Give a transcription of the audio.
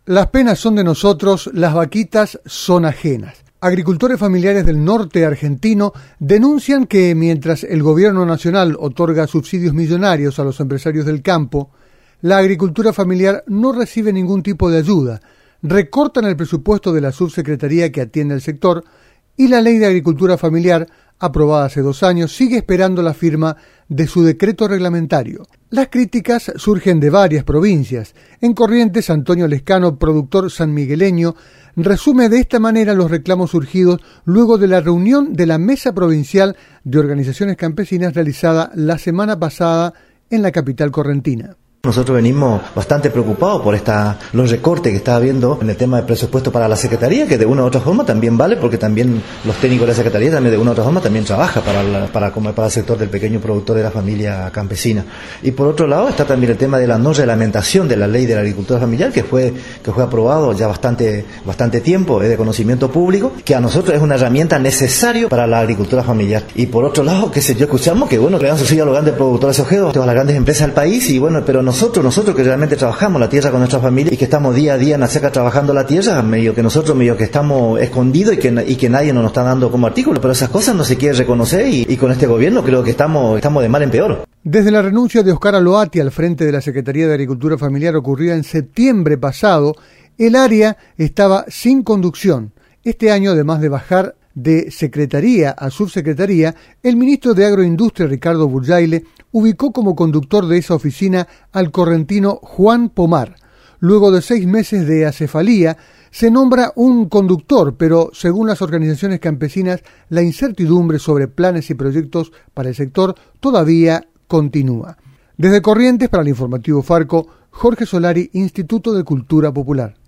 Las penas son de nosotros, las vaquitas son ajenas. Agricultores familiares del norte argentino denuncian que mientras el gobierno nacional otorga subsidios millonarios a los empresarios del campo, la agricultura familiar no recibe ningún tipo de ayuda. Recortan el presupuesto de la subsecretaría que atiende al sector y la ley de agricultura familiar, aprobada hace 2 años, sigue esperando la firma de su decreto reglamentario. Las críticas surgen de varias provincias. En Corrientes, Antonio Lescano, productor sanmigueleño, resume de esta manera los reclamos surgidos luego de la reunión de la Mesa Provincial de Organizaciones Campesinas realizada la semana pasada en la capital correntina. Nosotros venimos bastante preocupados por los recortes que está habiendo en el tema de presupuesto para la Secretaría, que de una u otra forma también vale, porque también los técnicos de la Secretaría también de una u otra forma también trabajan para el sector del pequeño productor de la familia campesina. Y por otro lado está también el tema de la no reglamentación de la ley de la agricultura familiar, que fue aprobado ya bastante tiempo, es de conocimiento público, que a nosotros es una herramienta necesaria para la agricultura familiar. Y por otro lado, escuchamos que le dan subsidio a los grandes productores ojeros, a las grandes empresas del país, y pero nosotros que realmente trabajamos la tierra con nuestra familia y que estamos día a día en la seca trabajando la tierra, medio que estamos escondidos y que nadie nos está dando como artículo, pero esas cosas no se quiere reconocer y con este gobierno creo que estamos de mal en peor. Desde la renuncia de Oscar Aloati al frente de la Secretaría de Agricultura Familiar ocurrida en septiembre pasado, el área estaba sin conducción. Este año, además de bajar de secretaría a subsecretaría, el ministro de Agroindustria, Ricardo Burjaile, ubicó como conductor de esa oficina al correntino Juan Pomar. Luego de 6 meses de acefalía, se nombra un conductor, pero según las organizaciones campesinas, la incertidumbre sobre planes y proyectos para el sector todavía continúa. Desde Corrientes, para el Informativo Farco, Jorge Solari, Instituto de Cultura Popular.